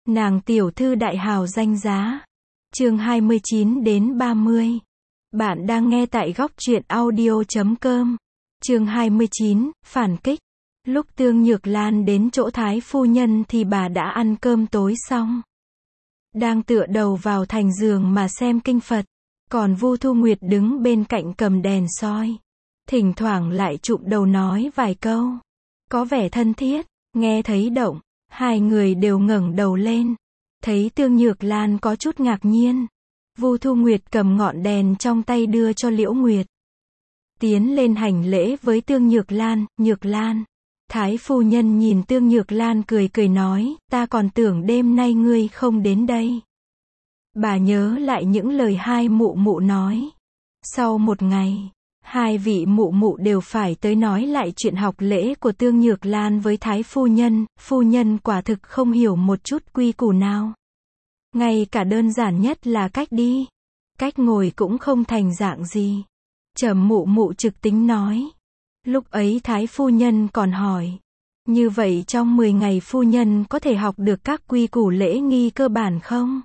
Nàng tiểu thư đại hào danh giá. Chương 29 đến 30. Bạn đang nghe tại góc truyện audio.com. Chương 29, phản kích. Lúc Tương Nhược Lan đến chỗ Thái phu nhân thì bà đã ăn cơm tối xong. Đang tựa đầu vào thành giường mà xem kinh Phật. Còn Vu Thu Nguyệt đứng bên cạnh cầm đèn soi. Thỉnh thoảng lại chụm đầu nói vài câu. Có vẻ thân thiết, nghe thấy động. Hai người đều ngẩng đầu lên. Thấy Tương Nhược Lan có chút ngạc nhiên. Vu Thu Nguyệt cầm ngọn đèn trong tay đưa cho Liễu Nguyệt. Tiến lên hành lễ với Tương Nhược Lan. Nhược Lan. Thái phu nhân nhìn Tương Nhược Lan cười cười nói, ta còn tưởng đêm nay ngươi không đến đây. Bà nhớ lại những lời hai mụ mụ nói. Sau một ngày, hai vị mụ mụ đều phải tới nói lại chuyện học lễ của Tương Nhược Lan với Thái phu nhân quả thực không hiểu một chút quy củ nào. Ngay cả đơn giản nhất là cách đi, cách ngồi cũng không thành dạng gì. Trầm mụ mụ trực tính nói. Lúc ấy Thái phu nhân còn hỏi, như vậy trong 10 ngày phu nhân có thể học được các quy củ lễ nghi cơ bản không?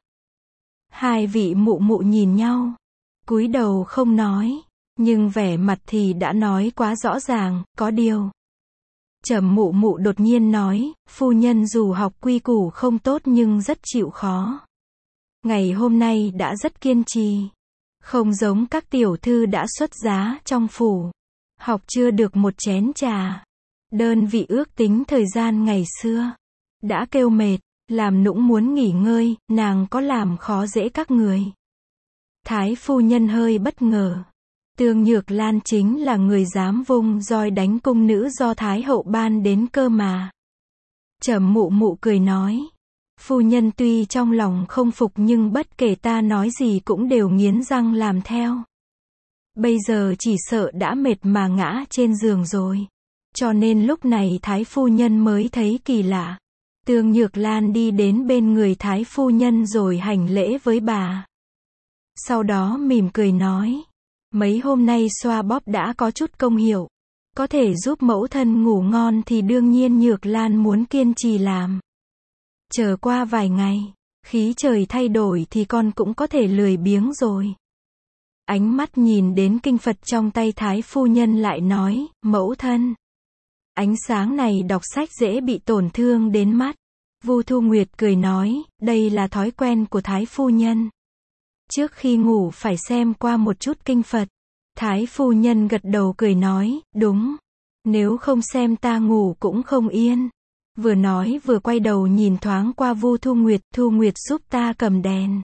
Hai vị mụ mụ nhìn nhau, cúi đầu không nói, nhưng vẻ mặt thì đã nói quá rõ ràng, có điều. Trầm mụ mụ đột nhiên nói, phu nhân dù học quy củ không tốt nhưng rất chịu khó. Ngày hôm nay đã rất kiên trì, không giống các tiểu thư đã xuất giá trong phủ. Học chưa được một chén trà. Đơn vị ước tính thời gian ngày xưa. Đã kêu mệt, làm nũng muốn nghỉ ngơi, nàng có làm khó dễ các người. Thái phu nhân hơi bất ngờ. Tương Nhược Lan chính là người dám vung roi đánh cung nữ do Thái hậu ban đến cơ mà. Trầm mụ mụ cười nói. Phu nhân tuy trong lòng không phục nhưng bất kể ta nói gì cũng đều nghiến răng làm theo. Bây giờ chỉ sợ đã mệt mà ngã trên giường rồi. Cho nên lúc này Thái phu nhân mới thấy kỳ lạ. Tương Nhược Lan đi đến bên người Thái phu nhân rồi hành lễ với bà. Sau đó mỉm cười nói. Mấy hôm nay xoa bóp đã có chút công hiệu. Có thể giúp mẫu thân ngủ ngon thì đương nhiên Nhược Lan muốn kiên trì làm. Chờ qua vài ngày, khí trời thay đổi thì con cũng có thể lười biếng rồi. Ánh mắt nhìn đến kinh Phật trong tay Thái phu nhân lại nói, mẫu thân. Ánh sáng này đọc sách dễ bị tổn thương đến mắt. Vu Thu Nguyệt cười nói, đây là thói quen của Thái phu nhân. Trước khi ngủ phải xem qua một chút kinh Phật. Thái phu nhân gật đầu cười nói, đúng. Nếu không xem ta ngủ cũng không yên. Vừa nói vừa quay đầu nhìn thoáng qua Vu Thu Nguyệt giúp ta cầm đèn.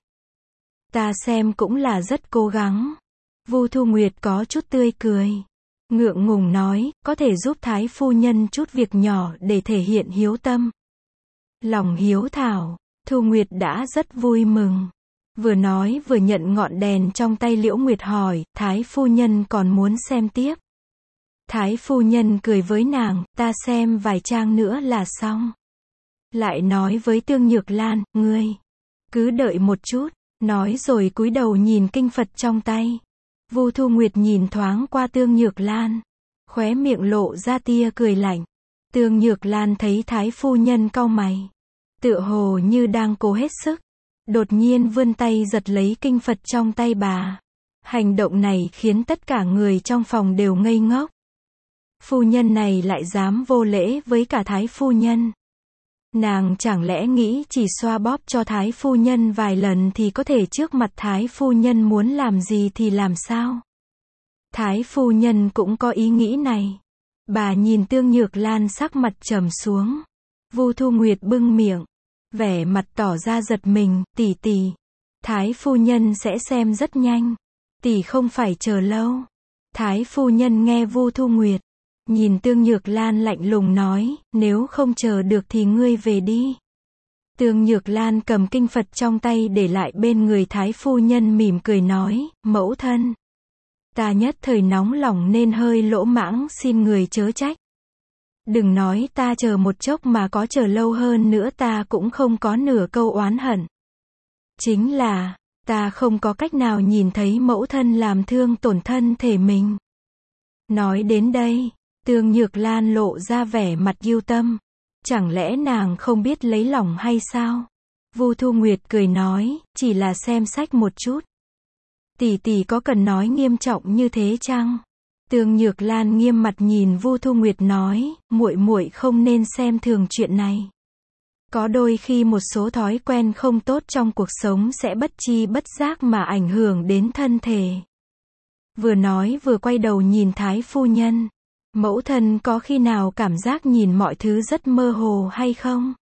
Ta xem cũng là rất cố gắng. Vu Thu Nguyệt có chút tươi cười. Ngượng ngùng nói, có thể giúp Thái phu nhân chút việc nhỏ để thể hiện hiếu tâm. Lòng hiếu thảo, Thu Nguyệt đã rất vui mừng. Vừa nói vừa nhận ngọn đèn trong tay Liễu Nguyệt hỏi, Thái phu nhân còn muốn xem tiếp. Thái phu nhân cười với nàng, ta xem vài trang nữa là xong. Lại nói với Tương Nhược Lan, ngươi cứ đợi một chút. Nói rồi cúi đầu nhìn kinh Phật trong tay. Vu Thu Nguyệt nhìn thoáng qua Tương Nhược Lan. Khóe miệng lộ ra tia cười lạnh. Tương Nhược Lan thấy Thái phu nhân cau mày. Tựa hồ như đang cố hết sức. Đột nhiên vươn tay giật lấy kinh Phật trong tay bà. Hành động này khiến tất cả người trong phòng đều ngây ngốc. Phu nhân này lại dám vô lễ với cả Thái phu nhân. Nàng chẳng lẽ nghĩ chỉ xoa bóp cho Thái phu nhân vài lần thì có thể trước mặt Thái phu nhân muốn làm gì thì làm sao? Thái phu nhân cũng có ý nghĩ này. Bà nhìn Tương Nhược Lan sắc mặt trầm xuống. Vu Thu Nguyệt bưng miệng, vẻ mặt tỏ ra giật mình, tỷ. Thái phu nhân sẽ xem rất nhanh. Tỷ không phải chờ lâu. Thái phu nhân nghe Vu Thu Nguyệt. Nhìn Tương Nhược Lan lạnh lùng nói, nếu không chờ được thì ngươi về đi. Tương Nhược Lan cầm kinh Phật trong tay để lại bên người Thái phu nhân mỉm cười nói, mẫu thân. Ta nhất thời nóng lòng nên hơi lỗ mãng, xin người chớ trách. Đừng nói ta chờ một chốc mà có chờ lâu hơn nữa ta cũng không có nửa câu oán hận. Chính là, ta không có cách nào nhìn thấy mẫu thân làm thương tổn thân thể mình. Nói đến đây. Tương Nhược Lan lộ ra vẻ mặt ưu tâm. Chẳng lẽ nàng không biết lấy lòng hay sao? Vu Thu Nguyệt cười nói, chỉ là xem sách một chút. Tỷ tỷ có cần nói nghiêm trọng như thế chăng? Tương Nhược Lan nghiêm mặt nhìn Vu Thu Nguyệt nói, muội muội không nên xem thường chuyện này. Có đôi khi một số thói quen không tốt trong cuộc sống sẽ bất chi bất giác mà ảnh hưởng đến thân thể. Vừa nói vừa quay đầu nhìn Thái phu nhân. Mẫu thân có khi nào cảm giác nhìn mọi thứ rất mơ hồ hay không?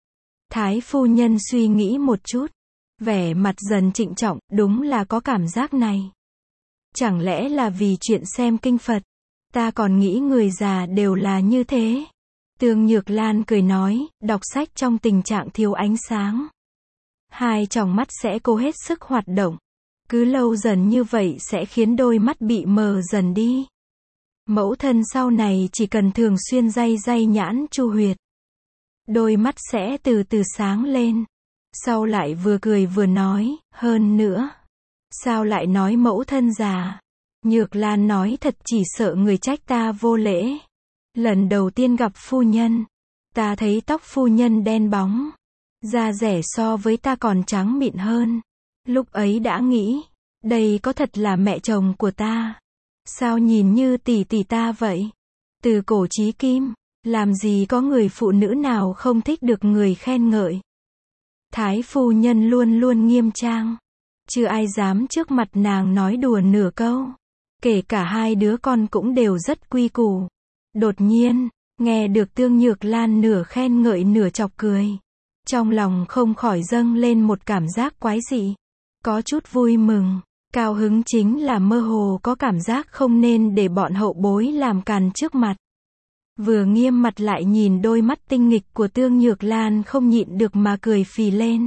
Thái phu nhân suy nghĩ một chút. Vẻ mặt dần trịnh trọng, đúng là có cảm giác này. Chẳng lẽ là vì chuyện xem kinh Phật? Ta còn nghĩ người già đều là như thế. Tương Nhược Lan cười nói, đọc sách trong tình trạng thiếu ánh sáng. Hai tròng mắt sẽ cố hết sức hoạt động. Cứ lâu dần như vậy sẽ khiến đôi mắt bị mờ dần đi. Mẫu thân sau này chỉ cần thường xuyên day nhãn chu huyệt. Đôi mắt sẽ từ từ sáng lên. Sau lại vừa cười vừa nói, hơn nữa. Sao lại nói mẫu thân già? Nhược Lan nói thật chỉ sợ người trách ta vô lễ. Lần đầu tiên gặp phu nhân, ta thấy tóc phu nhân đen bóng. Da rẻ so với ta còn trắng mịn hơn. Lúc ấy đã nghĩ, đây có thật là mẹ chồng của ta. Sao nhìn như tỷ tỷ ta vậy? Từ cổ chí kim, làm gì có người phụ nữ nào không thích được người khen ngợi. Thái phu nhân luôn luôn nghiêm trang. Chưa ai dám trước mặt nàng nói đùa nửa câu. Kể cả hai đứa con cũng đều rất quy củ. Đột nhiên, nghe được Tương Nhược Lan nửa khen ngợi nửa chọc cười. Trong lòng không khỏi dâng lên một cảm giác quái dị. Có chút vui mừng. Cao hứng chính là mơ hồ có cảm giác không nên để bọn hậu bối làm càn trước mặt. Vừa nghiêm mặt lại nhìn đôi mắt tinh nghịch của Tương Nhược Lan không nhịn được mà cười phì lên.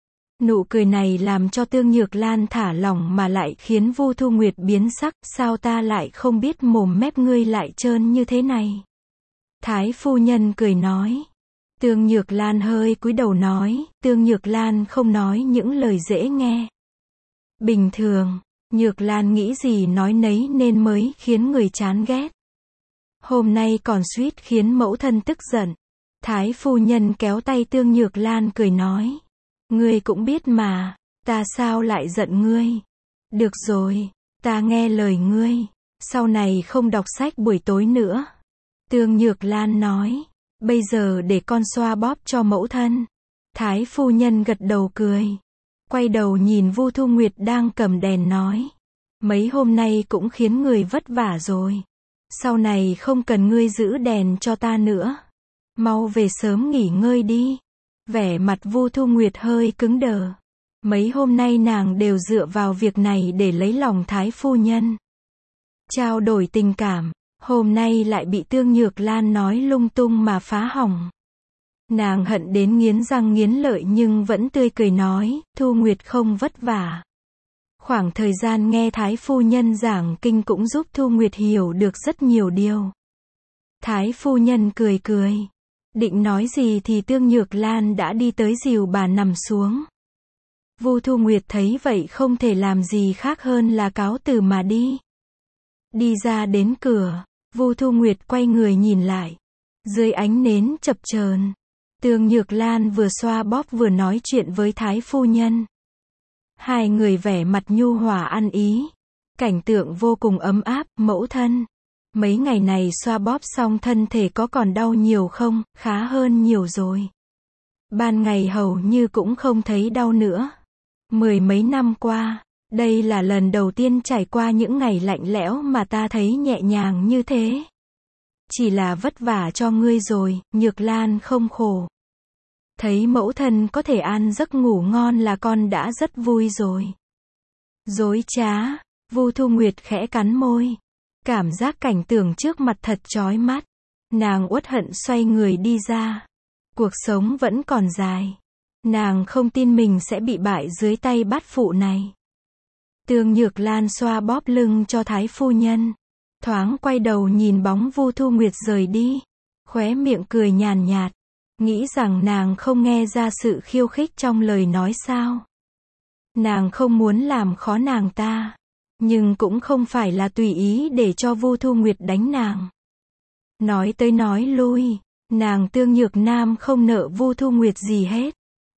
Nụ cười này làm cho Tương Nhược Lan thả lỏng mà lại khiến Vu Thu Nguyệt biến sắc, sao ta lại không biết mồm mép ngươi lại trơn như thế này. Thái phu nhân cười nói. Tương Nhược Lan hơi cúi đầu nói, Tương Nhược Lan không nói những lời dễ nghe. Bình thường, Nhược Lan nghĩ gì nói nấy nên mới khiến người chán ghét. Hôm nay còn suýt khiến mẫu thân tức giận. Thái phu nhân kéo tay Tương Nhược Lan cười nói. Ngươi cũng biết mà, ta sao lại giận ngươi. Được rồi, ta nghe lời ngươi. Sau này không đọc sách buổi tối nữa. Tương Nhược Lan nói. Bây giờ để con xoa bóp cho mẫu thân. Thái phu nhân gật đầu cười. Quay đầu nhìn Vu Thu Nguyệt đang cầm đèn nói. Mấy hôm nay cũng khiến người vất vả rồi. Sau này không cần ngươi giữ đèn cho ta nữa. Mau về sớm nghỉ ngơi đi. Vẻ mặt Vu Thu Nguyệt hơi cứng đờ. Mấy hôm nay nàng đều dựa vào việc này để lấy lòng Thái phu nhân. Trao đổi tình cảm. Hôm nay lại bị Tương Nhược Lan nói lung tung mà phá hỏng. Nàng hận đến nghiến răng nghiến lợi nhưng vẫn tươi cười nói, Thu Nguyệt không vất vả. Khoảng thời gian nghe Thái phu nhân giảng kinh cũng giúp Thu Nguyệt hiểu được rất nhiều điều. Thái phu nhân cười cười. Định nói gì thì Tương Nhược Lan đã đi tới dìu bà nằm xuống. Vu Thu Nguyệt thấy vậy không thể làm gì khác hơn là cáo từ mà đi. Đi ra đến cửa, Vu Thu Nguyệt quay người nhìn lại. Dưới ánh nến chập chờn, Tương Nhược Lan vừa xoa bóp vừa nói chuyện với Thái phu nhân. Hai người vẻ mặt nhu hòa ăn ý. Cảnh tượng vô cùng ấm áp, mẫu thân. Mấy ngày này xoa bóp xong thân thể có còn đau nhiều không? Khá hơn nhiều rồi. Ban ngày hầu như cũng không thấy đau nữa. Mười mấy năm qua, đây là lần đầu tiên trải qua những ngày lạnh lẽo mà ta thấy nhẹ nhàng như thế. Chỉ là vất vả cho ngươi rồi, Nhược Lan không khổ. Thấy mẫu thân có thể an giấc ngủ ngon là con đã rất vui rồi. Dối trá, Vu Thu Nguyệt khẽ cắn môi. Cảm giác cảnh tượng trước mặt thật chói mắt. Nàng uất hận xoay người đi ra. Cuộc sống vẫn còn dài. Nàng không tin mình sẽ bị bại dưới tay bát phụ này. Tương Nhược Lan xoa bóp lưng cho Thái phu nhân. Thoáng quay đầu nhìn bóng Vu Thu Nguyệt rời đi. Khóe miệng cười nhàn nhạt. Nghĩ rằng nàng không nghe ra sự khiêu khích trong lời nói sao. Nàng không muốn làm khó nàng ta. Nhưng cũng không phải là tùy ý để cho Vu Thu Nguyệt đánh nàng. Nói tới nói lui, nàng Tương Nhược Nam không nợ Vu Thu Nguyệt gì hết.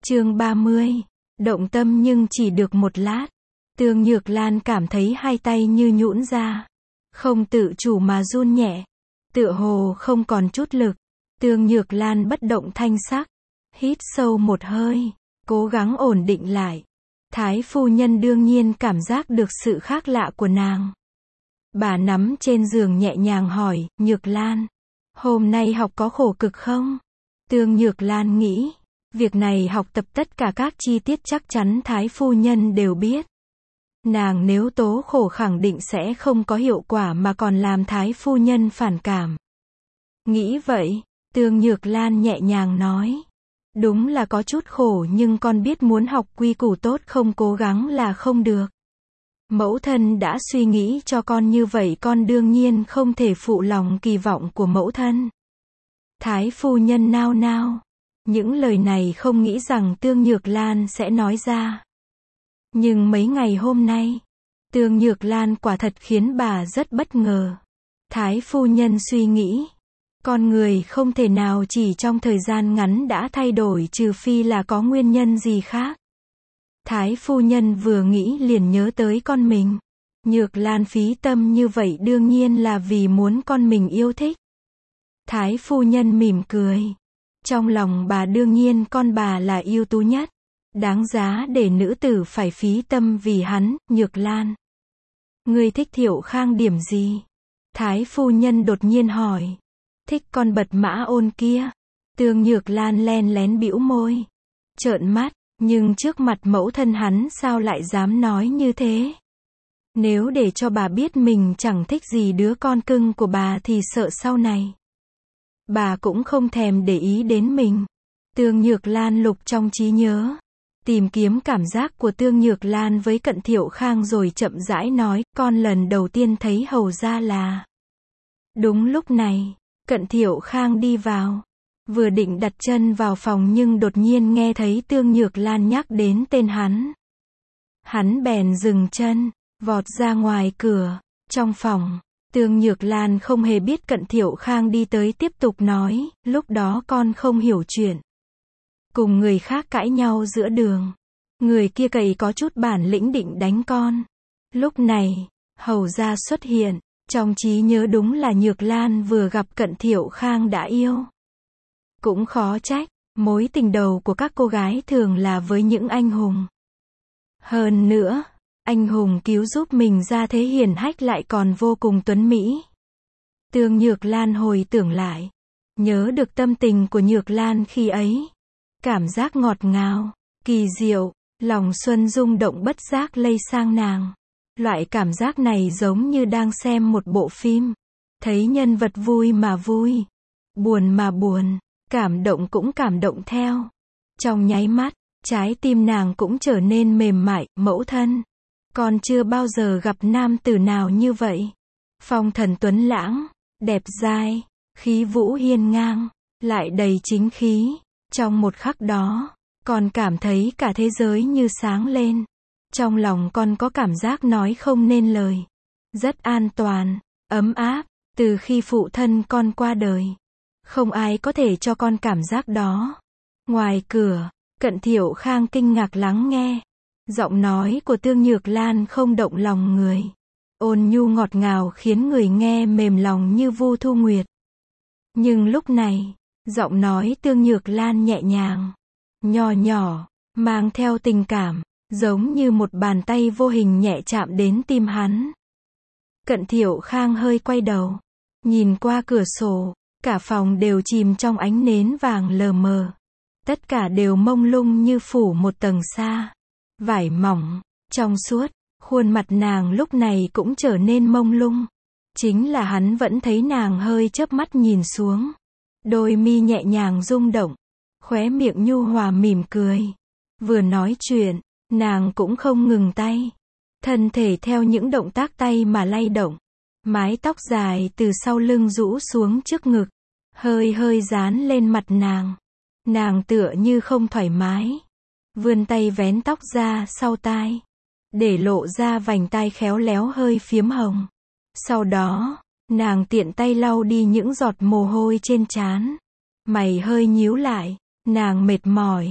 Chương 30. Động tâm nhưng chỉ được một lát. Tương Nhược Lan cảm thấy hai tay như nhũn ra. Không tự chủ mà run nhẹ. Tựa hồ không còn chút lực. Tương Nhược Lan bất động thanh sắc. Hít sâu một hơi. Cố gắng ổn định lại. Thái phu nhân đương nhiên cảm giác được sự khác lạ của nàng. Bà nắm trên giường nhẹ nhàng hỏi, Nhược Lan, hôm nay học có khổ cực không? Tương Nhược Lan nghĩ, việc này học tập tất cả các chi tiết chắc chắn Thái phu nhân đều biết. Nàng nếu tố khổ khẳng định sẽ không có hiệu quả mà còn làm Thái phu nhân phản cảm. Nghĩ vậy, Tương Nhược Lan nhẹ nhàng nói, đúng là có chút khổ nhưng con biết muốn học quy củ tốt không cố gắng là không được. Mẫu thân đã suy nghĩ cho con như vậy con đương nhiên không thể phụ lòng kỳ vọng của mẫu thân. Thái phu nhân nao nao. Những lời này không nghĩ rằng Tương Nhược Lan sẽ nói ra. Nhưng mấy ngày hôm nay, Tương Nhược Lan quả thật khiến bà rất bất ngờ. Thái phu nhân suy nghĩ, con người không thể nào chỉ trong thời gian ngắn đã thay đổi trừ phi là có nguyên nhân gì khác. Thái phu nhân vừa nghĩ liền nhớ tới con mình. Nhược Lan phí tâm như vậy đương nhiên là vì muốn con mình yêu thích. Thái phu nhân mỉm cười. Trong lòng bà đương nhiên con bà là ưu tú nhất. Đáng giá để nữ tử phải phí tâm vì hắn, Nhược Lan. Ngươi thích Thiệu Khang điểm gì? Thái phu nhân đột nhiên hỏi. Thích con Bật Mã Ôn kia. Tương Nhược Lan len lén bĩu môi. Trợn mắt. Nhưng trước mặt mẫu thân hắn sao lại dám nói như thế? Nếu để cho bà biết mình chẳng thích gì đứa con cưng của bà thì sợ sau này bà cũng không thèm để ý đến mình. Tương Nhược Lan lục trong trí nhớ, tìm kiếm cảm giác của Tương Nhược Lan với Cận Thiệu Khang rồi chậm rãi nói, con lần đầu tiên thấy hầu ra là. Đúng lúc này, Cận Thiệu Khang đi vào. Vừa định đặt chân vào phòng nhưng đột nhiên nghe thấy Tương Nhược Lan nhắc đến tên hắn. Hắn bèn dừng chân, vọt ra ngoài cửa. Trong phòng, Tương Nhược Lan không hề biết Cận Thiệu Khang đi tới tiếp tục nói, lúc đó con không hiểu chuyện. Cùng người khác cãi nhau giữa đường. Người kia cậy có chút bản lĩnh định đánh con. Lúc này, hầu gia xuất hiện. Trong trí nhớ đúng là Nhược Lan vừa gặp Cận Thiệu Khang đã yêu. Cũng khó trách, mối tình đầu của các cô gái thường là với những anh hùng. Hơn nữa, anh hùng cứu giúp mình ra thế hiển hách lại còn vô cùng tuấn mỹ. Tương Nhược Lan hồi tưởng lại, nhớ được tâm tình của Nhược Lan khi ấy. Cảm giác ngọt ngào, kỳ diệu, lòng xuân rung động bất giác lây sang nàng. Loại cảm giác này giống như đang xem một bộ phim. Thấy nhân vật vui mà vui, buồn mà buồn. Cảm động cũng cảm động theo. Trong nháy mắt, trái tim nàng cũng trở nên mềm mại, mẫu thân. Con chưa bao giờ gặp nam tử nào như vậy. Phong thần tuấn lãng, đẹp dai, khí vũ hiên ngang, lại đầy chính khí. Trong một khắc đó, con cảm thấy cả thế giới như sáng lên. Trong lòng con có cảm giác nói không nên lời. Rất an toàn, ấm áp, từ khi phụ thân con qua đời. Không ai có thể cho con cảm giác đó. Ngoài cửa, Cận Thiệu Khang kinh ngạc lắng nghe. Giọng nói của Tương Nhược Lan không động lòng người. Ôn nhu ngọt ngào khiến người nghe mềm lòng như Vu Thu Nguyệt. Nhưng lúc này, giọng nói Tương Nhược Lan nhẹ nhàng, nhỏ nhỏ, mang theo tình cảm, giống như một bàn tay vô hình nhẹ chạm đến tim hắn. Cận Thiệu Khang hơi quay đầu, nhìn qua cửa sổ. Cả phòng đều chìm trong ánh nến vàng lờ mờ. Tất cả đều mông lung như phủ một tầng sa. Vải mỏng, trong suốt, khuôn mặt nàng lúc này cũng trở nên mông lung. Chính là hắn vẫn thấy nàng hơi chớp mắt nhìn xuống. Đôi mi nhẹ nhàng rung động. Khóe miệng nhu hòa mỉm cười. Vừa nói chuyện, nàng cũng không ngừng tay. Thân thể theo những động tác tay mà lay động. Mái tóc dài từ sau lưng rũ xuống trước ngực. Hơi hơi dán lên mặt nàng. Nàng tựa như không thoải mái. Vươn tay vén tóc ra sau tai. Để lộ ra vành tai khéo léo hơi phiếm hồng. Sau đó, nàng tiện tay lau đi những giọt mồ hôi trên trán. Mày hơi nhíu lại. Nàng mệt mỏi.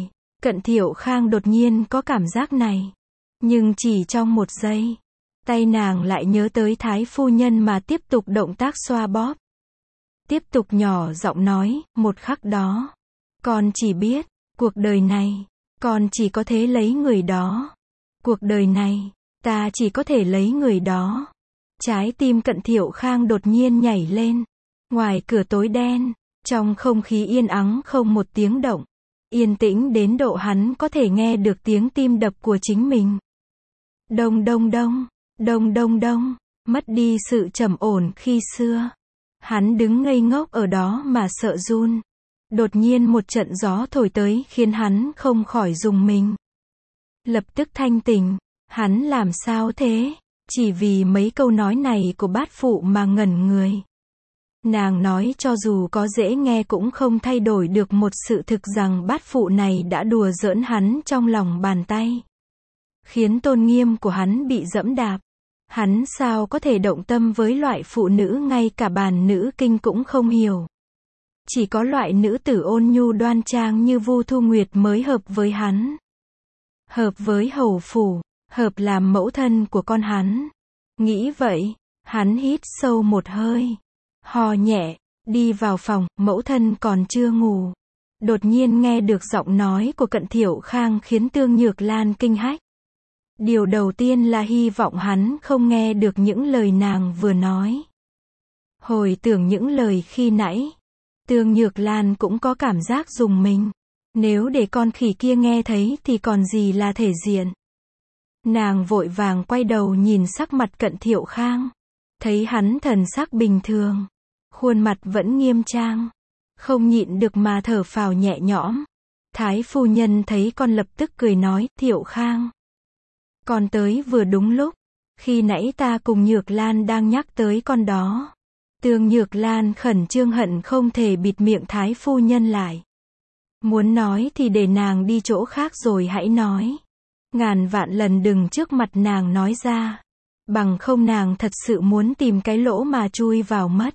Cận Thiệu Khang đột nhiên có cảm giác này. Nhưng chỉ trong một giây, tay nàng lại nhớ tới Thái phu nhân mà tiếp tục động tác xoa bóp. Tiếp tục nhỏ giọng nói, một khắc đó, con chỉ biết, cuộc đời này, con chỉ có thể lấy người đó. Cuộc đời này, ta chỉ có thể lấy người đó. Trái tim Cận Thiệu Khang đột nhiên nhảy lên. Ngoài cửa tối đen, trong không khí yên ắng không một tiếng động. Yên tĩnh đến độ hắn có thể nghe được tiếng tim đập của chính mình. Đông đông đông, đông đông đông, mất đi sự trầm ổn khi xưa. Hắn đứng ngây ngốc ở đó mà sợ run. Đột nhiên một trận gió thổi tới khiến hắn không khỏi rùng mình. Lập tức thanh tỉnh, hắn làm sao thế? Chỉ vì mấy câu nói này của bát phụ mà ngẩn người. Nàng nói cho dù có dễ nghe cũng không thay đổi được một sự thực rằng bát phụ này đã đùa giỡn hắn trong lòng bàn tay. Khiến tôn nghiêm của hắn bị dẫm đạp. Hắn sao có thể động tâm với loại phụ nữ ngay cả bàn nữ kinh cũng không hiểu. Chỉ có loại nữ tử ôn nhu đoan trang như Vu Thu Nguyệt mới hợp với hắn. Hợp với hầu phủ, hợp làm mẫu thân của con hắn. Nghĩ vậy, hắn hít sâu một hơi. Hò nhẹ, đi vào phòng, mẫu thân còn chưa ngủ. Đột nhiên nghe được giọng nói của Cận Thiệu Khang khiến Tương Nhược Lan kinh hách. Điều đầu tiên là hy vọng hắn không nghe được những lời nàng vừa nói. Hồi tưởng những lời khi nãy, Tương Nhược Lan cũng có cảm giác rùng mình. Nếu để con khỉ kia nghe thấy thì còn gì là thể diện. Nàng vội vàng quay đầu nhìn sắc mặt Cận Thiệu Khang. Thấy hắn thần sắc bình thường. Khuôn mặt vẫn nghiêm trang. Không nhịn được mà thở phào nhẹ nhõm. Thái phu nhân thấy con lập tức cười nói, Thiệu Khang. Con tới vừa đúng lúc. Khi nãy ta cùng Nhược Lan đang nhắc tới con đó. Tương Nhược Lan khẩn trương hận không thể bịt miệng Thái phu nhân lại. Muốn nói thì để nàng đi chỗ khác rồi hãy nói. Ngàn vạn lần đừng trước mặt nàng nói ra. Bằng không nàng thật sự muốn tìm cái lỗ mà chui vào mất.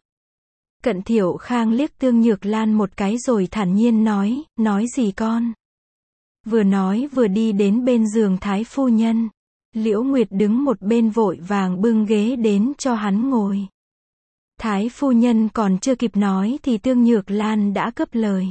Cận Thiệu Khang liếc Tương Nhược Lan một cái rồi thản nhiên nói gì con? Vừa nói vừa đi đến bên giường Thái phu nhân. Liễu Nguyệt đứng một bên vội vàng bưng ghế đến cho hắn ngồi. Thái phu nhân còn chưa kịp nói thì Tương Nhược Lan đã cướp lời.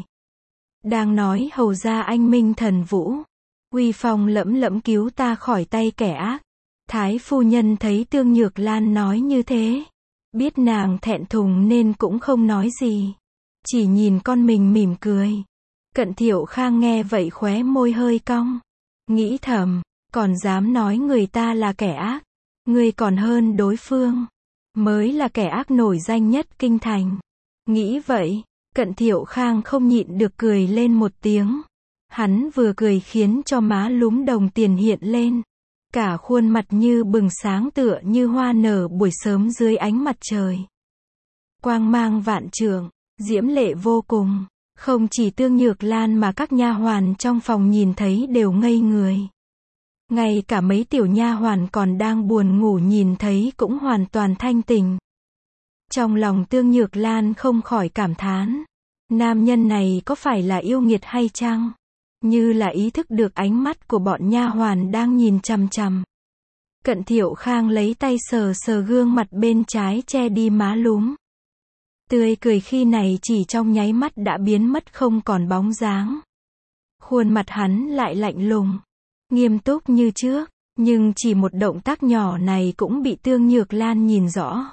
Đang nói hầu ra anh minh thần vũ. Uy phong lẫm lẫm cứu ta khỏi tay kẻ ác. Thái phu nhân thấy Tương Nhược Lan nói như thế. Biết nàng thẹn thùng nên cũng không nói gì. Chỉ nhìn con mình mỉm cười. Cận Thiệu Khang nghe vậy khóe môi hơi cong. Nghĩ thầm, còn dám nói người ta là kẻ ác. Ngươi còn hơn đối phương. Mới là kẻ ác nổi danh nhất kinh thành. Nghĩ vậy, Cận Thiệu Khang không nhịn được cười lên một tiếng. Hắn vừa cười khiến cho má lúm đồng tiền hiện lên. Cả khuôn mặt như bừng sáng tựa như hoa nở buổi sớm dưới ánh mặt trời. Quang mang vạn trượng, diễm lệ vô cùng. Không chỉ Tương Nhược Lan mà các nha hoàn trong phòng nhìn thấy đều ngây người. Ngay cả mấy tiểu nha hoàn còn đang buồn ngủ nhìn thấy cũng hoàn toàn thanh tỉnh. Trong lòng Tương Nhược Lan không khỏi cảm thán. Nam nhân này có phải là yêu nghiệt hay chăng? Như là ý thức được ánh mắt của bọn nha hoàn đang nhìn chằm chằm. Cận Thiệu Khang lấy tay sờ sờ gương mặt bên trái che đi má lúm. Tươi cười khi này chỉ trong nháy mắt đã biến mất không còn bóng dáng. Khuôn mặt hắn lại lạnh lùng, nghiêm túc như trước, nhưng chỉ một động tác nhỏ này cũng bị Tương Nhược Lan nhìn rõ.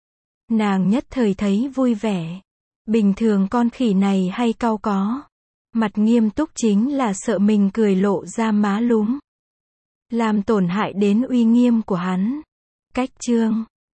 Nàng nhất thời thấy vui vẻ. Bình thường con khỉ này hay cau có. Mặt nghiêm túc chính là sợ mình cười lộ ra má lúm. Làm tổn hại đến uy nghiêm của hắn. Cách chương